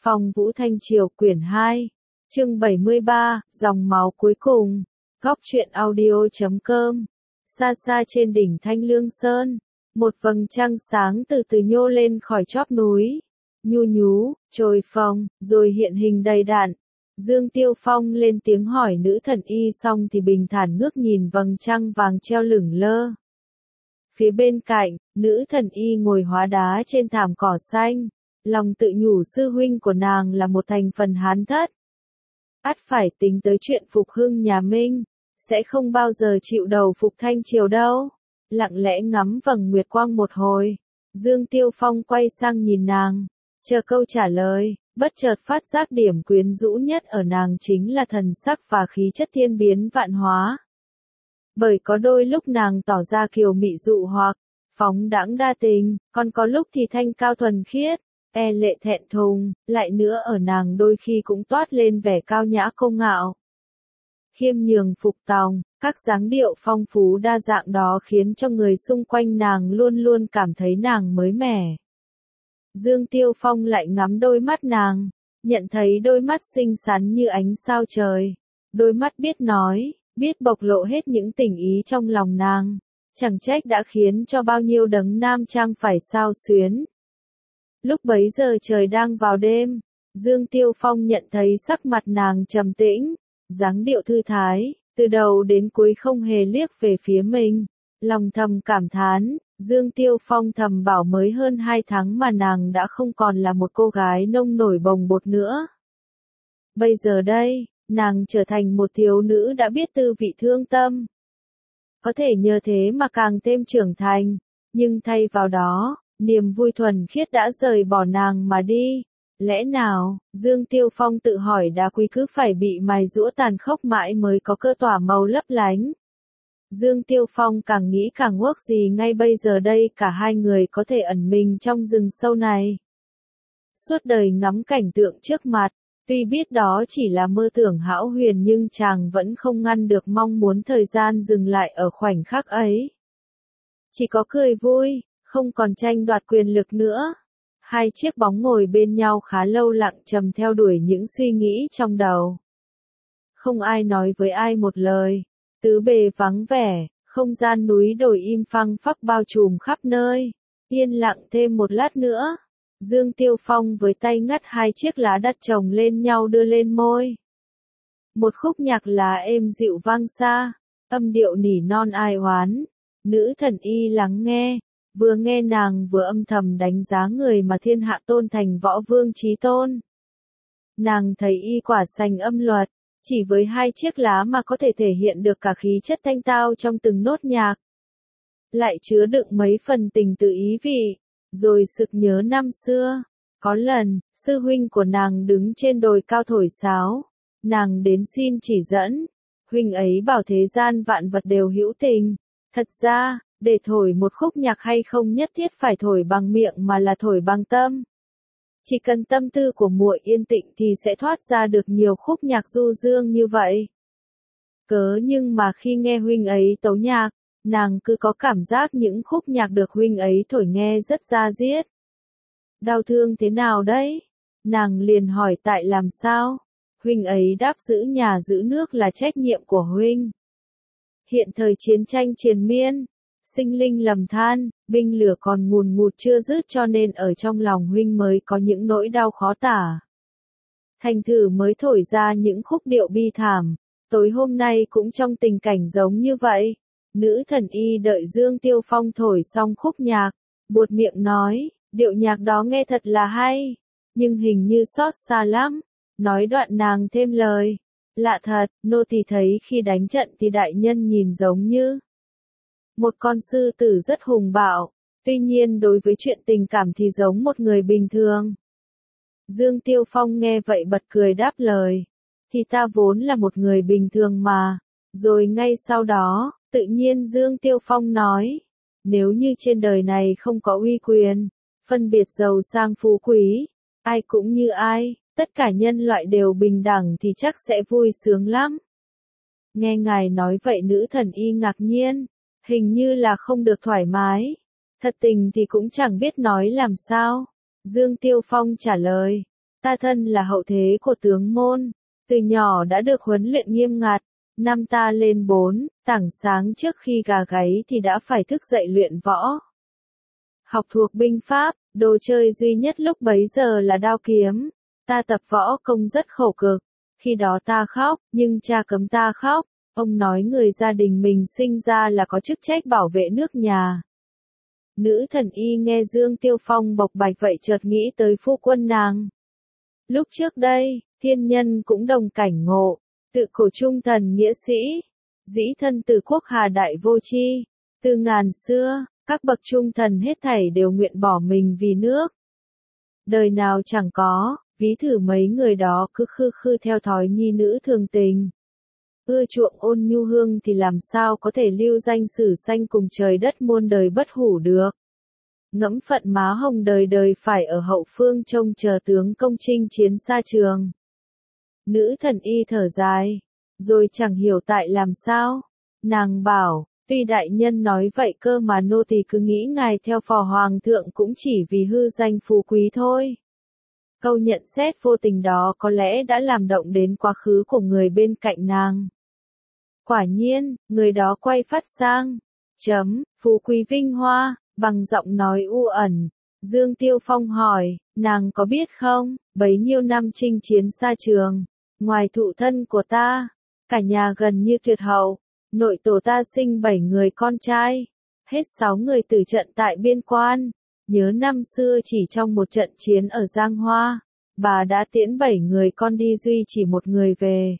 Phong Vũ Thanh Triều quyển 2, chương 73, dòng máu cuối cùng. Góc truyện audio.com. Xa xa trên đỉnh Thanh Lương Sơn, một vầng trăng sáng từ từ nhô lên khỏi chóp núi, nhu nhú, trôi phồng, rồi hiện hình đầy đặn. Dương Tiêu Phong lên tiếng hỏi nữ thần y xong thì bình thản ngước nhìn vầng trăng vàng treo lửng lơ. Phía bên cạnh, nữ thần y ngồi hóa đá trên thảm cỏ xanh, lòng tự nhủ sư huynh của nàng là một thành phần hán thất. Ắt phải tính tới chuyện phục hưng nhà Minh, sẽ không bao giờ chịu đầu phục Thanh Triều đâu. Lặng lẽ ngắm vầng nguyệt quang một hồi, Dương Tiêu Phong quay sang nhìn nàng, chờ câu trả lời, bất chợt phát giác điểm quyến rũ nhất ở nàng chính là thần sắc và khí chất thiên biến vạn hóa. Bởi có đôi lúc nàng tỏ ra kiều mị dụ hoặc, phóng đãng đa tình, còn có lúc thì thanh cao thuần khiết, e lệ thẹn thùng, lại nữa ở nàng đôi khi cũng toát lên vẻ cao nhã công ngạo. Khiêm nhường phục tòng, các dáng điệu phong phú đa dạng đó khiến cho người xung quanh nàng luôn luôn cảm thấy nàng mới mẻ. Dương Tiêu Phong lại ngắm đôi mắt nàng, nhận thấy đôi mắt xinh xắn như ánh sao trời, đôi mắt biết nói, biết bộc lộ hết những tình ý trong lòng nàng, chẳng trách đã khiến cho bao nhiêu đấng nam trang phải xao xuyến. Lúc bấy giờ trời đang vào đêm, Dương Tiêu Phong nhận thấy sắc mặt nàng trầm tĩnh, dáng điệu thư thái, từ đầu đến cuối không hề liếc về phía mình. Lòng thầm cảm thán, Dương Tiêu Phong thầm bảo mới hơn 2 tháng mà nàng đã không còn là một cô gái nông nổi bồng bột nữa. Bây giờ đây, nàng trở thành một thiếu nữ đã biết tư vị thương tâm. Có thể nhờ thế mà càng thêm trưởng thành, nhưng thay vào đó, niềm vui thuần khiết đã rời bỏ nàng mà đi. Lẽ nào, Dương Tiêu Phong tự hỏi đá quý cứ phải bị mài giũa tàn khốc mãi mới có cơ tỏa màu lấp lánh. Dương Tiêu Phong càng nghĩ càng uất gì ngay bây giờ đây cả hai người có thể ẩn mình trong rừng sâu này. Suốt đời ngắm cảnh tượng trước mặt, tuy biết đó chỉ là mơ tưởng hão huyền nhưng chàng vẫn không ngăn được mong muốn thời gian dừng lại ở khoảnh khắc ấy. Chỉ có cười vui, không còn tranh đoạt quyền lực nữa. Hai chiếc bóng ngồi bên nhau khá lâu lặng trầm theo đuổi những suy nghĩ trong đầu. Không ai nói với ai một lời, tứ bề vắng vẻ, không gian núi đồi im phăng phắc bao trùm khắp nơi. Yên lặng thêm một lát nữa, Dương Tiêu Phong với tay ngắt hai chiếc lá đặt chồng lên nhau đưa lên môi. Một khúc nhạc lá êm dịu vang xa, âm điệu nỉ non ai oán. Nữ thần y lắng nghe, vừa nghe nàng vừa âm thầm đánh giá người mà thiên hạ tôn thành võ vương chí tôn. Nàng thấy y quả sành âm luật, chỉ với hai chiếc lá mà có thể thể hiện được cả khí chất thanh tao trong từng nốt nhạc. Lại chứa đựng mấy phần tình từ ý vị, rồi sực nhớ năm xưa. Có lần, sư huynh của nàng đứng trên đồi cao thổi sáo, nàng đến xin chỉ dẫn. Huynh ấy bảo thế gian vạn vật đều hữu tình. Thật ra, để thổi một khúc nhạc hay không nhất thiết phải thổi bằng miệng mà là thổi bằng tâm. Chỉ cần tâm tư của muội yên tĩnh thì sẽ thoát ra được nhiều khúc nhạc du dương như vậy. Nhưng mà khi nghe huynh ấy tấu nhạc, nàng cứ có cảm giác những khúc nhạc được huynh ấy thổi nghe rất da diết. Đau thương thế nào đấy? Nàng liền hỏi tại làm sao? Huynh ấy đáp giữ nhà giữ nước là trách nhiệm của huynh. Hiện thời chiến tranh triền miên, sinh linh lầm than, binh lửa còn ngùn ngụt chưa dứt cho nên ở trong lòng huynh mới có những nỗi đau khó tả. Thành thử mới thổi ra những khúc điệu bi thảm, tối hôm nay cũng trong tình cảnh giống như vậy. Nữ thần y đợi Dương Tiêu Phong thổi xong khúc nhạc, buột miệng nói, điệu nhạc đó nghe thật là hay, nhưng hình như xót xa lắm. Nói đoạn nàng thêm lời, lạ thật, nô tỳ thấy khi đánh trận thì đại nhân nhìn giống như một con sư tử rất hùng bạo, tuy nhiên đối với chuyện tình cảm thì giống một người bình thường. Dương Tiêu Phong nghe vậy bật cười đáp lời, thì ta vốn là một người bình thường mà. Rồi ngay sau đó, tự nhiên Dương Tiêu Phong nói, nếu như trên đời này không có uy quyền, phân biệt giàu sang phú quý, ai cũng như ai, tất cả nhân loại đều bình đẳng thì chắc sẽ vui sướng lắm. Nghe ngài nói vậy nữ thần y ngạc nhiên, hình như là không được thoải mái. Thật tình thì cũng chẳng biết nói làm sao. Dương Tiêu Phong trả lời, Ta thân là hậu thế của tướng môn, từ nhỏ đã được huấn luyện nghiêm ngặt, năm ta lên 4, tảng sáng trước khi gà gáy thì đã phải thức dậy luyện võ. Học thuộc binh pháp, đồ chơi duy nhất lúc bấy giờ là đao kiếm. Ta tập võ công rất khổ cực, khi đó ta khóc, nhưng cha cấm ta khóc, ông nói người gia đình mình sinh ra là có chức trách bảo vệ nước nhà. Nữ thần y nghe Dương Tiêu Phong bộc bạch vậy chợt nghĩ tới phu quân nàng. Lúc trước đây, thiên nhân cũng đồng cảnh ngộ, tự cổ trung thần nghĩa sĩ, dĩ thân từ quốc hà đại vô tri, từ ngàn xưa, các bậc trung thần hết thảy đều nguyện bỏ mình vì nước. Đời nào chẳng có, ví thử mấy người đó cứ khư khư theo thói nhi nữ thường tình. Ưa chuộng ôn nhu hương thì làm sao có thể lưu danh sử sanh cùng trời đất muôn đời bất hủ được. Ngẫm phận má hồng đời đời phải ở hậu phương trông chờ tướng công chinh chiến xa trường. Nữ thần y thở dài, rồi chẳng hiểu tại làm sao. Nàng bảo, tuy đại nhân nói vậy cơ mà nô tỳ cứ nghĩ ngài theo phò hoàng thượng cũng chỉ vì hư danh phú quý thôi. Câu nhận xét vô tình đó có lẽ đã làm động đến quá khứ của người bên cạnh nàng. Quả nhiên, người đó quay phát sang. Phú quý vinh hoa, bằng giọng nói u ẩn. Dương Tiêu Phong hỏi, nàng có biết không, bấy nhiêu năm chinh chiến xa trường, ngoài thụ thân của ta, cả nhà gần như tuyệt hậu, nội tổ ta sinh 7 người con trai, hết 6 người tử trận tại biên quan. Nhớ năm xưa chỉ trong một trận chiến ở Giang Hoa, bà đã tiễn 7 người con đi duy chỉ một người về.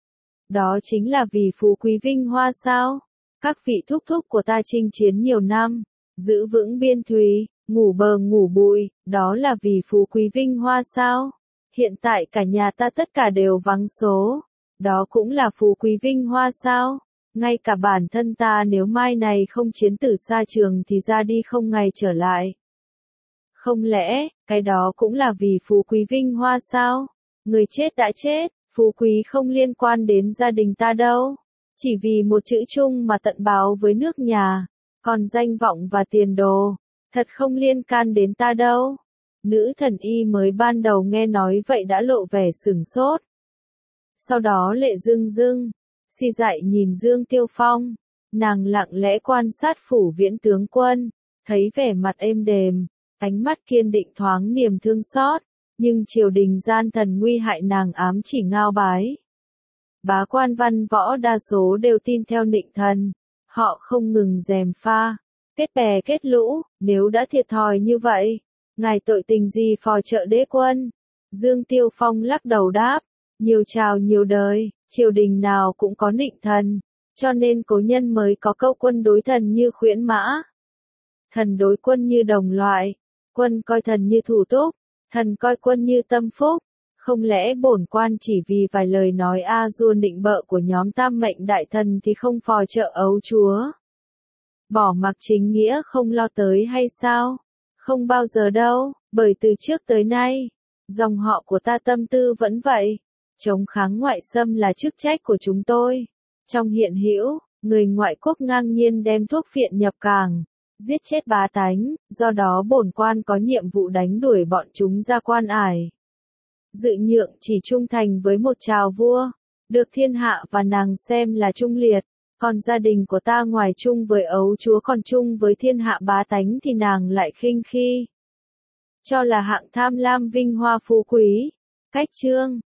Đó chính là vì phú quý vinh hoa sao? Các vị thúc thúc của ta chinh chiến nhiều năm, giữ vững biên thùy, ngủ bờ ngủ bụi, đó là vì phú quý vinh hoa sao? Hiện tại cả nhà ta tất cả đều vắng số, đó cũng là phú quý vinh hoa sao? Ngay cả bản thân ta nếu mai này không chiến tử xa trường thì ra đi không ngày trở lại. Không lẽ, cái đó cũng là vì phú quý vinh hoa sao? Người chết đã chết, phú quý không liên quan đến gia đình ta đâu. Chỉ vì một chữ chung mà tận báo với nước nhà, còn danh vọng và tiền đồ, thật không liên can đến ta đâu. Nữ thần y mới ban đầu nghe nói vậy đã lộ vẻ sửng sốt. Sau đó lệ rưng rưng, si dại nhìn Dương Tiêu Phong, nàng lặng lẽ quan sát phủ viễn tướng quân, thấy vẻ mặt êm đềm, ánh mắt kiên định thoáng niềm thương xót, nhưng triều đình gian thần nguy hại nàng ám chỉ ngao bái. Bá quan văn võ đa số đều tin theo nịnh thần, họ không ngừng gièm pha, kết bè kết lũ, nếu đã thiệt thòi như vậy, ngài tội tình gì phò trợ đế quân? Dương Tiêu Phong lắc đầu đáp, nhiều trào nhiều đời, triều đình nào cũng có nịnh thần, cho nên cố nhân mới có câu quân đối thần như khuyển mã. Thần đối quân như đồng loại, quân coi thần như thủ túc, thần coi quân như tâm phúc. Không lẽ bổn quan chỉ vì vài lời nói a-dua nịnh bợ của nhóm tam mệnh đại thần thì không phò trợ ấu chúa? Bỏ mặc chính nghĩa không lo tới hay sao? Không bao giờ đâu, bởi từ trước tới nay, dòng họ của ta tâm tư vẫn vậy. Chống kháng ngoại xâm là chức trách của chúng tôi. Trong hiện hữu, người ngoại quốc ngang nhiên đem thuốc phiện nhập cảng, giết chết bá tánh, do đó bổn quan có nhiệm vụ đánh đuổi bọn chúng ra quan ải. Dự nhượng chỉ trung thành với một trào vua, được thiên hạ và nàng xem là trung liệt, còn gia đình của ta ngoài chung với ấu chúa còn chung với thiên hạ bá tánh thì nàng lại khinh khi. Cho là hạng tham lam vinh hoa phú quý. Cách chương